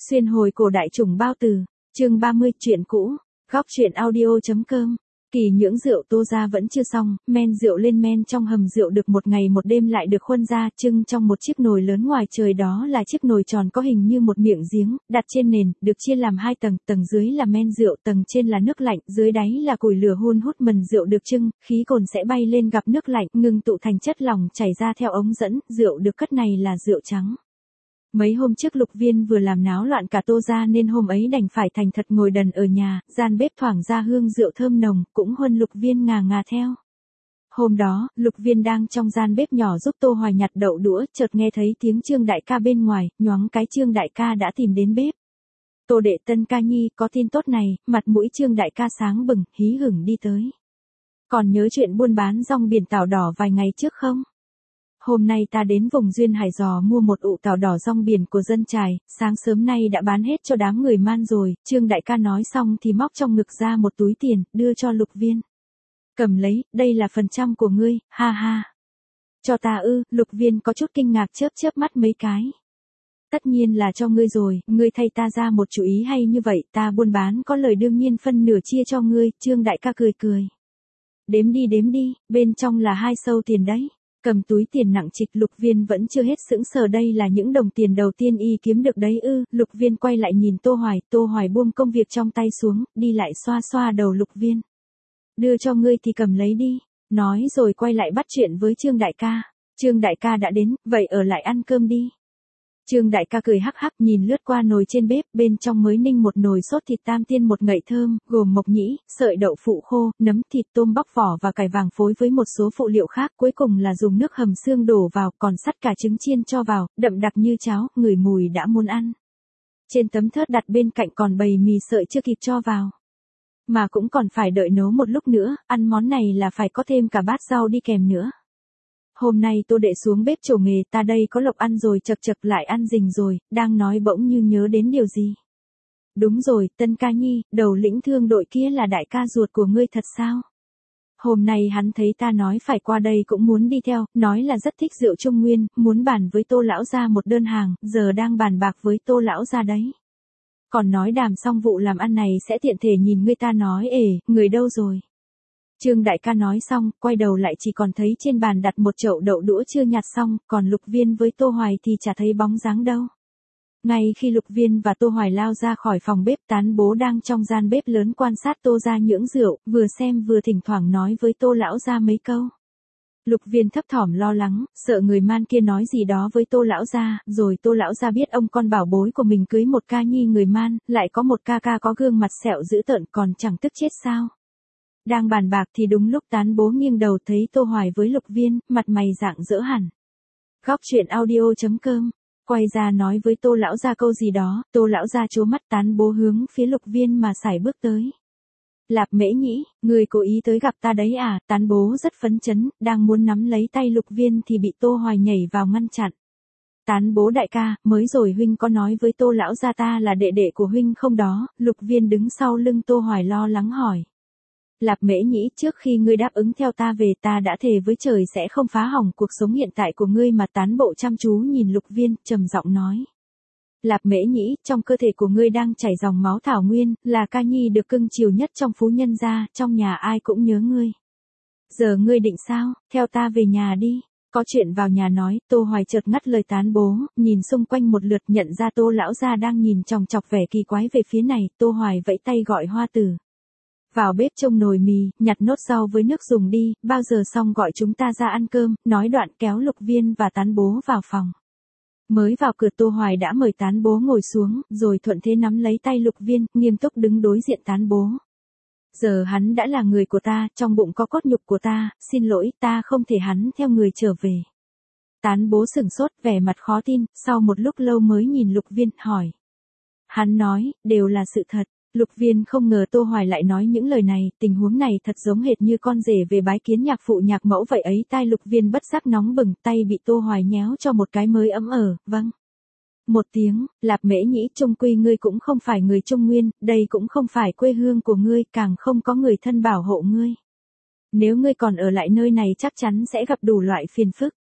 Xuyên hồi cổ đại trùng bao từ, chương 30, chuyện cũ, góc truyện audio.com. Kỳ nhưỡng rượu tô ra vẫn chưa xong, men rượu lên men trong hầm rượu được một ngày một đêm lại được khuân ra trưng trong một chiếc nồi lớn ngoài trời, đó là chiếc nồi tròn có hình như một miệng giếng, đặt trên nền, được chia làm hai tầng, tầng dưới là men rượu, tầng trên là nước lạnh, dưới đáy là củi lửa hun hút mần rượu được trưng, khí cồn sẽ bay lên gặp nước lạnh, ngưng tụ thành chất lỏng chảy ra theo ống dẫn, rượu được cất này là rượu trắng. Mấy hôm trước Lục Viên vừa làm náo loạn cả tô ra nên hôm ấy đành phải thành thật ngồi đần ở nhà, gian bếp thoảng ra hương rượu thơm nồng, cũng huân Lục Viên ngà ngà theo. Hôm đó, Lục Viên đang trong gian bếp nhỏ giúp Tô Hoài nhặt đậu đũa, chợt nghe thấy tiếng Trương đại ca bên ngoài, nhoáng cái Trương đại ca đã tìm đến bếp. Tô đệ Tân ca nhi, có tin tốt này, mặt mũi Trương đại ca sáng bừng, hí hửng đi tới. Còn nhớ chuyện buôn bán rong biển tảo đỏ vài ngày trước không? Hôm nay ta đến vùng duyên hải giò mua một ụ tảo đỏ rong biển của dân chài, sáng sớm nay đã bán hết cho đám người man rồi. Trương đại ca nói xong thì móc trong ngực ra một túi tiền, đưa cho Lục Viên. Cầm lấy, đây là phần trăm của ngươi, ha ha. Cho ta ư? Lục Viên có chút kinh ngạc chớp chớp mắt mấy cái. Tất nhiên là cho ngươi rồi, ngươi thay ta ra một chủ ý hay như vậy, ta buôn bán có lời đương nhiên phân nửa chia cho ngươi. Trương đại ca cười cười. Đếm đi, bên trong là 2 sâu tiền đấy. Cầm túi tiền nặng trịch, Lục Viên vẫn chưa hết sững sờ, đây là những đồng tiền đầu tiên y kiếm được đấy ư? Lục Viên quay lại nhìn Tô Hoài buông công việc trong tay xuống, đi lại xoa xoa đầu Lục Viên. Đưa cho ngươi thì cầm lấy đi, nói rồi quay lại bắt chuyện với Trương đại ca. Trương đại ca đã đến, vậy ở lại ăn cơm đi. Trương đại ca cười hắc hắc nhìn lướt qua nồi trên bếp, bên trong mới ninh một nồi sốt thịt tam tiên một ngậy thơm, gồm mộc nhĩ, sợi đậu phụ khô, nấm, thịt tôm bóc vỏ và cải vàng phối với một số phụ liệu khác, cuối cùng là dùng nước hầm xương đổ vào, còn sắt cả trứng chiên cho vào, đậm đặc như cháo, ngửi mùi đã muốn ăn. Trên tấm thớt đặt bên cạnh còn bầy mì sợi chưa kịp cho vào. Mà cũng còn phải đợi nấu một lúc nữa, ăn món này là phải có thêm cả bát rau đi kèm nữa. Hôm nay Tô đệ xuống bếp trổ nghề, ta đây có lộc ăn rồi, chật chật lại ăn rình rồi, đang nói bỗng như nhớ đến điều gì. Đúng rồi, Tân ca nhi, đầu lĩnh thương đội kia là đại ca ruột của ngươi thật sao? Hôm nay hắn thấy ta nói phải qua đây cũng muốn đi theo, nói là rất thích rượu Trung Nguyên, muốn bàn với Tô lão gia một đơn hàng, giờ đang bàn bạc với Tô lão gia đấy. Còn nói đàm xong vụ làm ăn này sẽ tiện thể nhìn ngươi, ta nói người đâu rồi? Trương đại ca nói xong, quay đầu lại chỉ còn thấy trên bàn đặt một chậu đậu đũa chưa nhặt xong, còn Lục Viên với Tô Hoài thì chả thấy bóng dáng đâu. Ngay khi Lục Viên và Tô Hoài lao ra khỏi phòng bếp, Tán bố đang trong gian bếp lớn quan sát Tô ra nhưỡng rượu, vừa xem vừa thỉnh thoảng nói với Tô lão gia mấy câu. Lục Viên thấp thỏm lo lắng, sợ người man kia nói gì đó với Tô lão gia, rồi Tô lão gia biết ông con bảo bối của mình cưới một ca nhi người man, lại có một ca ca có gương mặt sẹo dữ tợn, còn chẳng tức chết sao. Đang bàn bạc thì đúng lúc Tán bố nghiêng đầu thấy Tô Hoài với Lục Viên, mặt mày rạng rỡ hẳn. Góc truyện audio.com, quay ra nói với Tô lão gia câu gì đó, Tô lão gia trố mắt, Tán bố hướng phía Lục Viên mà sải bước tới. Lạp Mễ Nhĩ, người cố ý tới gặp ta đấy à? Tán bố rất phấn chấn, đang muốn nắm lấy tay Lục Viên thì bị Tô Hoài nhảy vào ngăn chặn. Tán bố đại ca, mới rồi huynh có nói với Tô lão gia ta là đệ đệ của huynh không đó? Lục Viên đứng sau lưng Tô Hoài lo lắng hỏi. Lạp Mễ Nhĩ, trước khi ngươi đáp ứng theo ta về, ta đã thề với trời sẽ không phá hỏng cuộc sống hiện tại của ngươi mà. Tán bộ chăm chú nhìn Lục Viên, trầm giọng nói. Lạp Mễ Nhĩ, trong cơ thể của ngươi đang chảy dòng máu thảo nguyên, là ca nhi được cưng chiều nhất trong phú nhân gia, trong nhà ai cũng nhớ ngươi. Giờ ngươi định sao? Theo ta về nhà đi. Có chuyện vào nhà nói. Tô Hoài chợt ngắt lời Tán bố, nhìn xung quanh một lượt, nhận ra Tô lão gia đang nhìn chòng chọc vẻ kỳ quái về phía này. Tô Hoài vẫy tay gọi Hoa Tử. Vào bếp trông nồi mì, nhặt nốt rau với nước dùng đi, bao giờ xong gọi chúng ta ra ăn cơm, nói đoạn kéo Lục Viên và Tán bố vào phòng. Mới vào cửa Tô Hoài đã mời Tán bố ngồi xuống, rồi thuận thế nắm lấy tay Lục Viên, nghiêm túc đứng đối diện Tán bố. Giờ hắn đã là người của ta, trong bụng có cốt nhục của ta, xin lỗi, ta không thể hắn theo người trở về. Tán bố sửng sốt, vẻ mặt khó tin, sau một lúc lâu mới nhìn Lục Viên, hỏi. Hắn nói, đều là sự thật. Lục Viên không ngờ Tô Hoài lại nói những lời này, tình huống này thật giống hệt như con rể về bái kiến nhạc phụ nhạc mẫu vậy ấy. Tai Lục Viên bất giác nóng bừng, tay bị Tô Hoài nhéo cho một cái mới ấm vâng. Một tiếng. Lạp Mễ Nhĩ, chung quy ngươi cũng không phải người Trung Nguyên, đây cũng không phải quê hương của ngươi, càng không có người thân bảo hộ ngươi. Nếu ngươi còn ở lại nơi này chắc chắn sẽ gặp đủ loại phiền phức.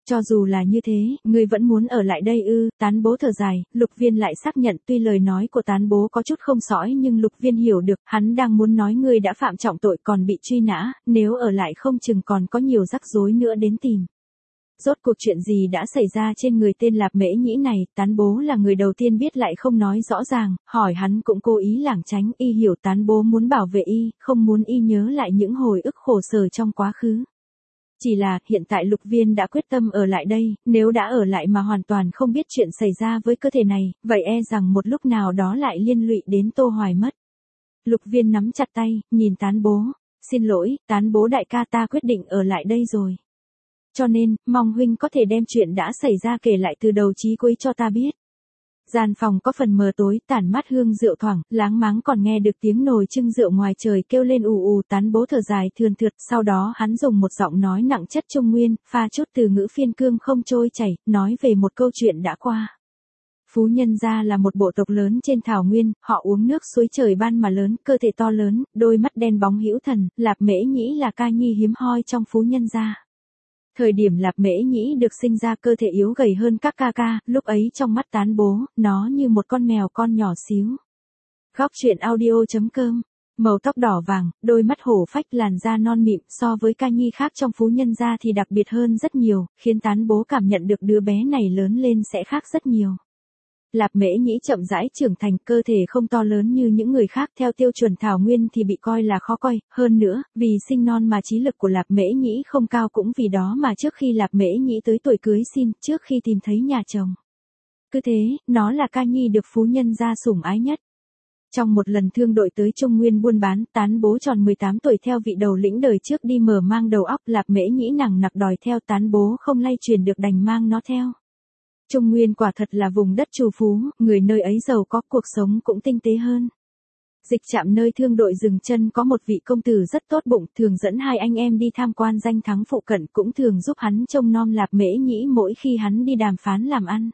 Cho dù là như thế, ngươi vẫn muốn ở lại đây ư? Tán bố thở dài, Lục Viên lại xác nhận tuy lời nói của tán bố có chút không sõi nhưng Lục Viên hiểu được, hắn đang muốn nói ngươi đã phạm trọng tội còn bị truy nã, nếu ở lại không chừng còn có nhiều rắc rối nữa đến tìm. Rốt cuộc chuyện gì đã xảy ra trên người tên Lạp Mễ Nhĩ này, tán bố là người đầu tiên biết lại không nói rõ ràng, hỏi hắn cũng cố ý lảng tránh, y hiểu tán bố muốn bảo vệ y, không muốn y nhớ lại những hồi ức khổ sở trong quá khứ. Chỉ là, hiện tại Lục Viên đã quyết tâm ở lại đây, nếu đã ở lại mà hoàn toàn không biết chuyện xảy ra với cơ thể này, vậy e rằng một lúc nào đó lại liên lụy đến Tô Hoài mất. Lục Viên nắm chặt tay, nhìn tán bố. Xin lỗi, tán bố đại ca, ta quyết định ở lại đây rồi. Cho nên, mong huynh có thể đem chuyện đã xảy ra kể lại từ đầu chí cuối cho ta biết. Gian phòng có phần mờ tối, tản mát hương rượu thoảng, láng máng còn nghe được tiếng nồi trưng rượu ngoài trời kêu lên ù ù. Tán bố thở dài thườn thượt, sau đó hắn dùng một giọng nói nặng chất Trung Nguyên, pha chút từ ngữ phiên cương không trôi chảy, nói về một câu chuyện đã qua. Phú Nhân gia là một bộ tộc lớn trên thảo nguyên, họ uống nước suối trời ban mà lớn, cơ thể to lớn, đôi mắt đen bóng hữu thần, Lạp Mễ Nhĩ là ca nhi hiếm hoi trong Phú Nhân gia. Thời điểm Lạp Mễ Nhĩ được sinh ra cơ thể yếu gầy hơn các ca ca, lúc ấy trong mắt tán bố, nó như một con mèo con nhỏ xíu. Góc truyện audio.com. Màu tóc đỏ vàng, đôi mắt hổ phách, làn da non mịn, so với ca nhi khác trong Phú Nhân gia thì đặc biệt hơn rất nhiều, khiến tán bố cảm nhận được đứa bé này lớn lên sẽ khác rất nhiều. Lạp Mễ Nhĩ chậm rãi trưởng thành, cơ thể không to lớn như những người khác theo tiêu chuẩn thảo nguyên thì bị coi là khó coi, hơn nữa, vì sinh non mà trí lực của Lạp Mễ Nhĩ không cao, cũng vì đó mà trước khi Lạp Mễ Nhĩ tới tuổi cưới xin, trước khi tìm thấy nhà chồng. Cứ thế, nó là ca nhi được Phú Nhân gia sủng ái nhất. Trong một lần thương đội tới Trung Nguyên buôn bán, tán bố tròn 18 tuổi theo vị đầu lĩnh đời trước đi mở mang đầu óc, Lạp Mễ Nhĩ nằng nặc đòi theo, tán bố không lay truyền được đành mang nó theo. Trung Nguyên quả thật là vùng đất trù phú, người nơi ấy giàu có, cuộc sống cũng tinh tế hơn. Dịch trạm nơi thương đội dừng chân có một vị công tử rất tốt bụng, thường dẫn hai anh em đi tham quan danh thắng phụ cận, cũng thường giúp hắn trông nom Lạp Mễ Nhĩ mỗi khi hắn đi đàm phán làm ăn.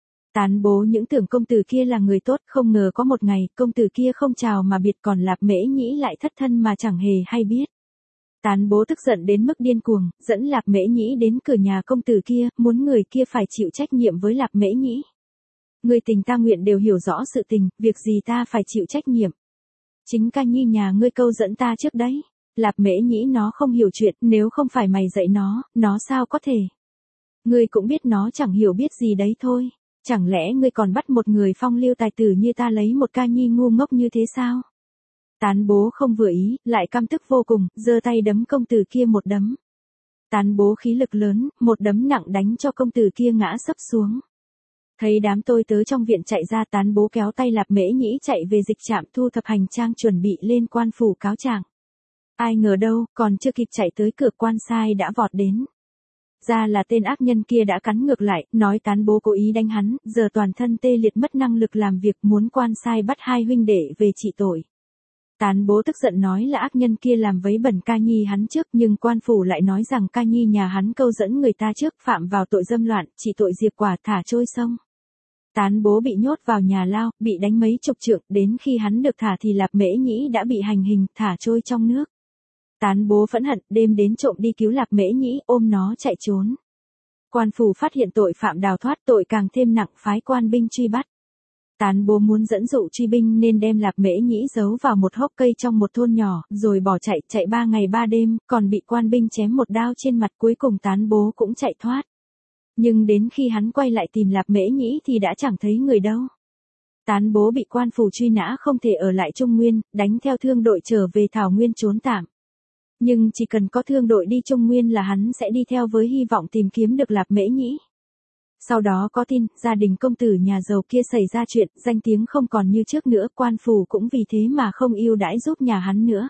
Tán bố những tưởng công tử kia là người tốt, không ngờ có một ngày, công tử kia không chào mà biệt, còn Lạp Mễ Nhĩ lại thất thân mà chẳng hề hay biết. Tán bố tức giận đến mức điên cuồng, dẫn Lạp Mễ Nhĩ đến cửa nhà công tử kia, muốn người kia phải chịu trách nhiệm với Lạp Mễ Nhĩ. Người tình ta nguyện đều hiểu rõ sự tình, việc gì ta phải chịu trách nhiệm. Chính ca nhi nhà ngươi câu dẫn ta trước đấy. Lạp Mễ Nhĩ nó không hiểu chuyện, nếu không phải mày dạy nó sao có thể. Ngươi cũng biết nó chẳng hiểu biết gì đấy thôi. Chẳng lẽ ngươi còn bắt một người phong lưu tài tử như ta lấy một ca nhi ngu ngốc như thế sao? Tán bố không vừa ý, lại căm tức vô cùng, giơ tay đấm công tử kia một đấm. Tán bố khí lực lớn, một đấm nặng đánh cho công tử kia ngã sấp xuống. Thấy đám tôi tớ trong viện chạy ra, tán bố kéo tay Lạp Mễ Nhĩ chạy về dịch trạm thu thập hành trang chuẩn bị lên quan phủ cáo trạng. Ai ngờ đâu, còn chưa kịp chạy tới cửa quan sai đã vọt đến. Ra là tên ác nhân kia đã cắn ngược lại, nói tán bố cố ý đánh hắn, giờ toàn thân tê liệt mất năng lực làm việc, muốn quan sai bắt hai huynh đệ về trị tội. Tán bố tức giận nói là ác nhân kia làm vấy bẩn ca nhi hắn trước, nhưng quan phủ lại nói rằng ca nhi nhà hắn câu dẫn người ta trước, phạm vào tội dâm loạn, trị tội diệt quả, thả trôi sông. Tán bố bị nhốt vào nhà lao, bị đánh mấy chục trượng, đến khi hắn được thả thì Lạp Mễ Nhĩ đã bị hành hình, thả trôi trong nước. Tán bố phẫn hận, đêm đến trộm đi cứu Lạp Mễ Nhĩ, ôm nó chạy trốn. Quan phủ phát hiện tội phạm đào thoát, tội càng thêm nặng, phái quan binh truy bắt. Tán bố muốn dẫn dụ truy binh nên đem Lạp Mễ Nhĩ giấu vào một hốc cây trong một thôn nhỏ, rồi bỏ chạy 3 ngày 3 đêm, còn bị quan binh chém một đao trên mặt, cuối cùng tán bố cũng chạy thoát. Nhưng đến khi hắn quay lại tìm Lạp Mễ Nhĩ thì đã chẳng thấy người đâu. Tán bố bị quan phủ truy nã không thể ở lại Trung Nguyên, đánh theo thương đội trở về Thảo Nguyên trốn tạm. Nhưng chỉ cần có thương đội đi Trung Nguyên là hắn sẽ đi theo với hy vọng tìm kiếm được Lạp Mễ Nhĩ. Sau đó có tin, gia đình công tử nhà giàu kia xảy ra chuyện, danh tiếng không còn như trước nữa, quan phủ cũng vì thế mà không ưu đãi giúp nhà hắn nữa.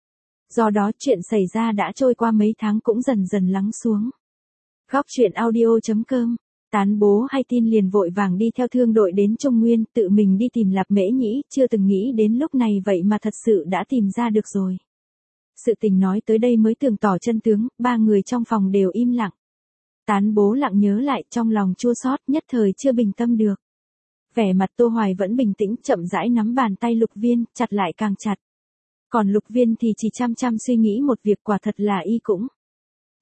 Do đó chuyện xảy ra đã trôi qua mấy tháng cũng dần dần lắng xuống. Góc truyện audio.com. Tán bố hay tin liền vội vàng đi theo thương đội đến Trung Nguyên, tự mình đi tìm Lạp Mễ Nhĩ, chưa từng nghĩ đến lúc này vậy mà thật sự đã tìm ra được rồi. Sự tình nói tới đây mới tường tỏ chân tướng, ba người trong phòng đều im lặng. Tán bố lặng nhớ lại, trong lòng chua xót, nhất thời chưa bình tâm được. Vẻ mặt Tô Hoài vẫn bình tĩnh, chậm rãi nắm bàn tay Lục Viên, chặt lại càng chặt. Còn Lục Viên thì chỉ chăm chăm suy nghĩ một việc, quả thật là y cũng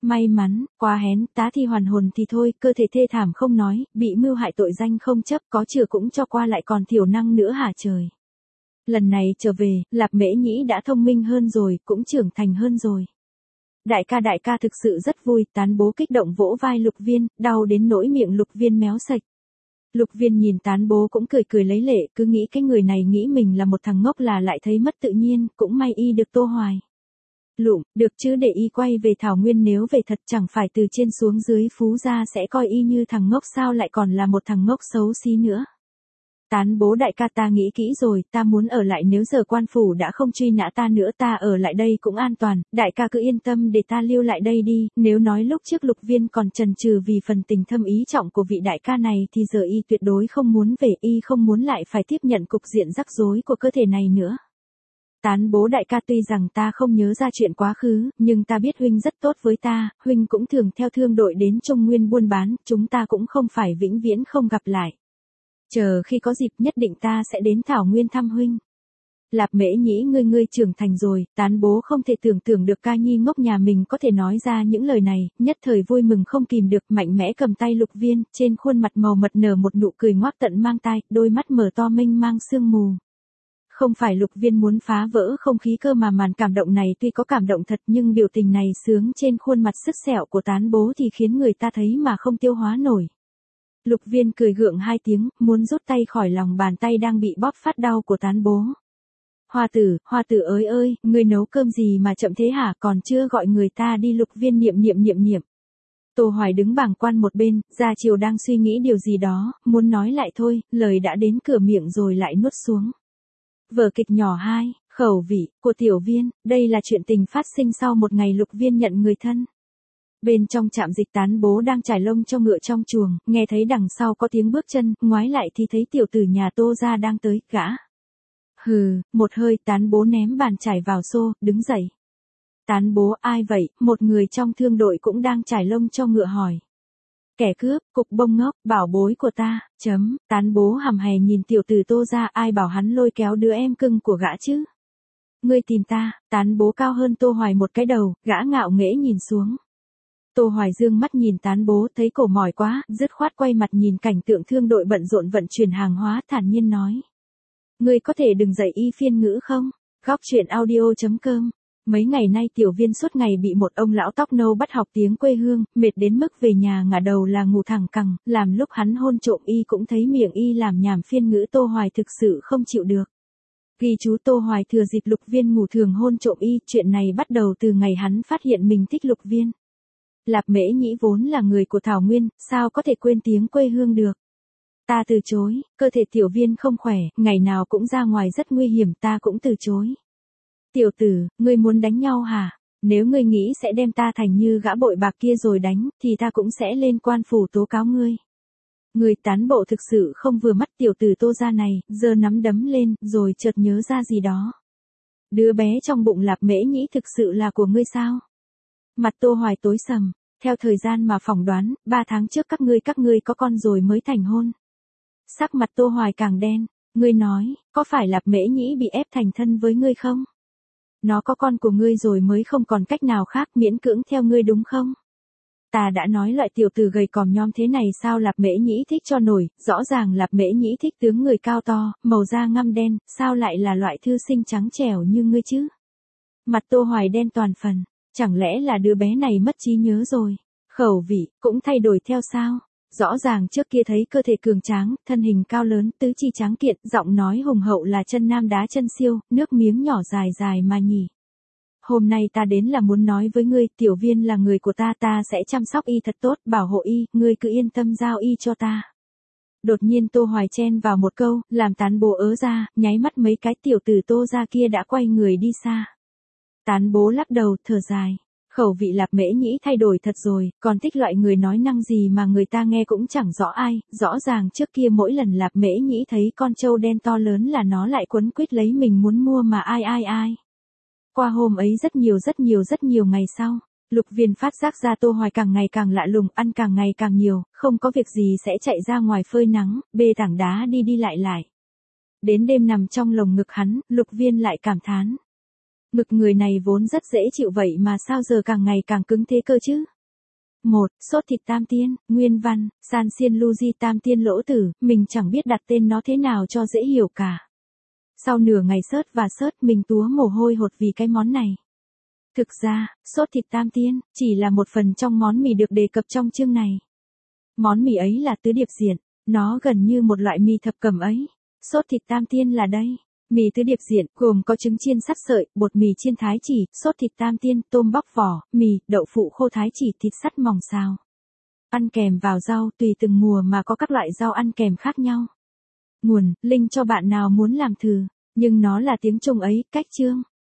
May mắn, quá hén, tá thì hoàn hồn thì thôi, cơ thể thê thảm không nói, bị mưu hại tội danh không chấp, có chừa cũng cho qua lại còn thiểu năng nữa hả trời. Lần này trở về, Lạp Mễ Nhĩ đã thông minh hơn rồi, cũng trưởng thành hơn rồi. Đại ca thực sự rất vui, Tán Bố kích động vỗ vai Lục Viên, đau đến nỗi miệng Lục Viên méo sạch. Lục Viên nhìn Tán Bố cũng cười cười lấy lệ, cứ nghĩ cái người này nghĩ mình là một thằng ngốc là lại thấy mất tự nhiên, cũng may y được Tô Hoài. Lụm, được chứ để y quay về Thảo Nguyên, nếu về thật chẳng phải từ trên xuống dưới Phú gia sẽ coi y như thằng ngốc sao lại còn là một thằng ngốc xấu xí nữa. Tán Bố đại ca, ta nghĩ kỹ rồi, ta muốn ở lại, nếu giờ quan phủ đã không truy nã ta nữa, ta ở lại đây cũng an toàn, đại ca cứ yên tâm để ta lưu lại đây đi. Nếu nói lúc trước Lục Viên còn chần chừ vì phần tình thâm ý trọng của vị đại ca này thì giờ y tuyệt đối không muốn về, y không muốn lại phải tiếp nhận cục diện rắc rối của cơ thể này nữa. Tán Bố đại ca, tuy rằng ta không nhớ ra chuyện quá khứ, nhưng ta biết huynh rất tốt với ta, huynh cũng thường theo thương đội đến Trung Nguyên buôn bán, chúng ta cũng không phải vĩnh viễn không gặp lại. Chờ khi có dịp nhất định ta sẽ đến Thảo Nguyên thăm huynh. Lạp Mễ Nhĩ, ngươi trưởng thành rồi. Tán Bố không thể tưởng tượng được ca nhi ngốc nhà mình có thể nói ra những lời này, nhất thời vui mừng không kìm được, mạnh mẽ cầm tay Lục Viên, trên khuôn mặt màu mật nở một nụ cười ngoác tận mang tai, đôi mắt mở to mênh mang sương mù. Không phải Lục Viên muốn phá vỡ không khí cơ mà màn cảm động này tuy có cảm động thật nhưng biểu tình này sướng trên khuôn mặt sứt sẹo của Tán Bố thì khiến người ta thấy mà không tiêu hóa nổi. Lục Viên cười gượng hai tiếng, muốn rút tay khỏi lòng bàn tay đang bị bóp phát đau của Tán Bố. Hoa tử ơi, ngươi nấu cơm gì mà chậm thế hả, còn chưa gọi người ta đi. Lục Viên niệm. Tô Hoài đứng bàng quan một bên, Gia Triều đang suy nghĩ điều gì đó, muốn nói lại thôi, lời đã đến cửa miệng rồi lại nuốt xuống. Vở kịch nhỏ 2, khẩu vị, của Tiểu Viên, đây là chuyện tình phát sinh sau một ngày Lục Viên nhận người thân. Bên trong trạm dịch, Tán Bố đang trải lông cho ngựa trong chuồng, nghe thấy đằng sau có tiếng bước chân, ngoái lại thì thấy tiểu tử nhà Tô gia đang tới, gã. Hừ, một hơi, Tán Bố ném bàn chải vào xô, đứng dậy. Tán Bố, ai vậy? Một người trong thương đội cũng đang trải lông cho ngựa hỏi. Kẻ cướp, cục bông ngốc, bảo bối của ta, Tán Bố hầm hè nhìn tiểu tử Tô gia, ai bảo hắn lôi kéo đứa em cưng của gã chứ? Ngươi tìm ta. Tán Bố cao hơn Tô Hoài một cái đầu, gã ngạo nghễ nhìn xuống. Tô Hoài dương mắt nhìn Tán Bố, thấy cổ mỏi quá, dứt khoát quay mặt nhìn cảnh tượng thương đội bận rộn vận chuyển hàng hóa, thản nhiên nói. Ngươi có thể đừng dạy y phiên ngữ không? Góc truyện audio.com. Mấy ngày nay Tiểu Viên suốt ngày bị một ông lão tóc nâu bắt học tiếng quê hương, mệt đến mức về nhà ngả đầu là ngủ thẳng cẳng, làm lúc hắn hôn trộm y cũng thấy miệng y làm nhảm phiên ngữ. Tô Hoài thực sự không chịu được. Ghi chú: Tô Hoài thừa dịp Lục Viên ngủ thường hôn trộm y, chuyện này bắt đầu từ ngày hắn phát hiện mình thích Lục Viên. Lạp Mễ Nhĩ vốn là người của Thảo Nguyên, sao có thể quên tiếng quê hương được. Ta từ chối, cơ thể Tiểu Viên không khỏe, ngày nào cũng ra ngoài rất nguy hiểm, ta cũng từ chối. Tiểu tử, ngươi muốn đánh nhau hả? Nếu ngươi nghĩ sẽ đem ta thành như gã bội bạc kia rồi đánh, thì ta cũng sẽ lên quan phủ tố cáo ngươi. Người Tán Bộ thực sự không vừa mắt tiểu tử Tô gia này, giơ nắm đấm lên, rồi chợt nhớ ra gì đó. Đứa bé trong bụng Lạp Mễ Nhĩ thực sự là của ngươi sao? Mặt Tô Hoài tối sầm, theo thời gian mà phỏng đoán, 3 tháng trước các ngươi có con rồi mới thành hôn. Sắc mặt Tô Hoài càng đen, ngươi nói, có phải Lạp Mễ Nhĩ bị ép thành thân với ngươi không? Nó có con của ngươi rồi mới không còn cách nào khác, miễn cưỡng theo ngươi đúng không? Ta đã nói loại tiểu tử gầy còm nhom thế này sao Lạp Mễ Nhĩ thích cho nổi, rõ ràng Lạp Mễ Nhĩ thích tướng người cao to, màu da ngăm đen, sao lại là loại thư sinh trắng trẻo như ngươi chứ? Mặt Tô Hoài đen toàn phần, chẳng lẽ là đứa bé này mất trí nhớ rồi? Khẩu vị cũng thay đổi theo sao? Rõ ràng trước kia thấy cơ thể cường tráng, thân hình cao lớn, tứ chi tráng kiện, giọng nói hùng hậu là chân nam đá chân siêu, nước miếng nhỏ dài dài mà nhỉ. Hôm nay ta đến là muốn nói với ngươi, Tiểu Viên là người của ta, ta sẽ chăm sóc y thật tốt, bảo hộ y, ngươi cứ yên tâm giao y cho ta. Đột nhiên Tô Hoài chen vào một câu, làm Tán Bố ớ ra, nháy mắt mấy cái tiểu tử Tô gia kia đã quay người đi xa. Tán Bố lắc đầu, thở dài. Khẩu vị Lạp Mễ Nhĩ thay đổi thật rồi, còn thích loại người nói năng gì mà người ta nghe cũng chẳng rõ ai, rõ ràng trước kia mỗi lần Lạp Mễ Nhĩ thấy con trâu đen to lớn là nó lại quấn quýt lấy mình muốn mua mà ai. Qua hôm ấy rất nhiều ngày sau, Lục Viên phát giác ra Tô Hoài càng ngày càng lạ lùng, ăn càng ngày càng nhiều, không có việc gì sẽ chạy ra ngoài phơi nắng, bê tảng đá đi lại. Đến đêm nằm trong lồng ngực hắn, Lục Viên lại cảm thán. Ngực người này vốn rất dễ chịu vậy mà sao giờ càng ngày càng cứng thế cơ chứ? 1. Sốt thịt tam tiên, nguyên văn, San Xiên Lu Di tam tiên lỗ tử, mình chẳng biết đặt tên nó thế nào cho dễ hiểu cả. Sau nửa ngày search mình túa mồ hôi hột vì cái món này. Thực ra, sốt thịt tam tiên, chỉ là một phần trong món mì được đề cập trong chương này. Món mì ấy là tứ điệp diện, nó gần như một loại mì thập cẩm ấy. Sốt thịt tam tiên là đây. Mì tứ điệp diện, gồm có trứng chiên sắt sợi, bột mì chiên thái chỉ, sốt thịt tam tiên, tôm bóc vỏ, mì, đậu phụ khô thái chỉ, thịt sắt mỏng xào. Ăn kèm vào rau, tùy từng mùa mà có các loại rau ăn kèm khác nhau. Nguồn, link cho bạn nào muốn làm thử, nhưng nó là tiếng Trung ấy, cách chương.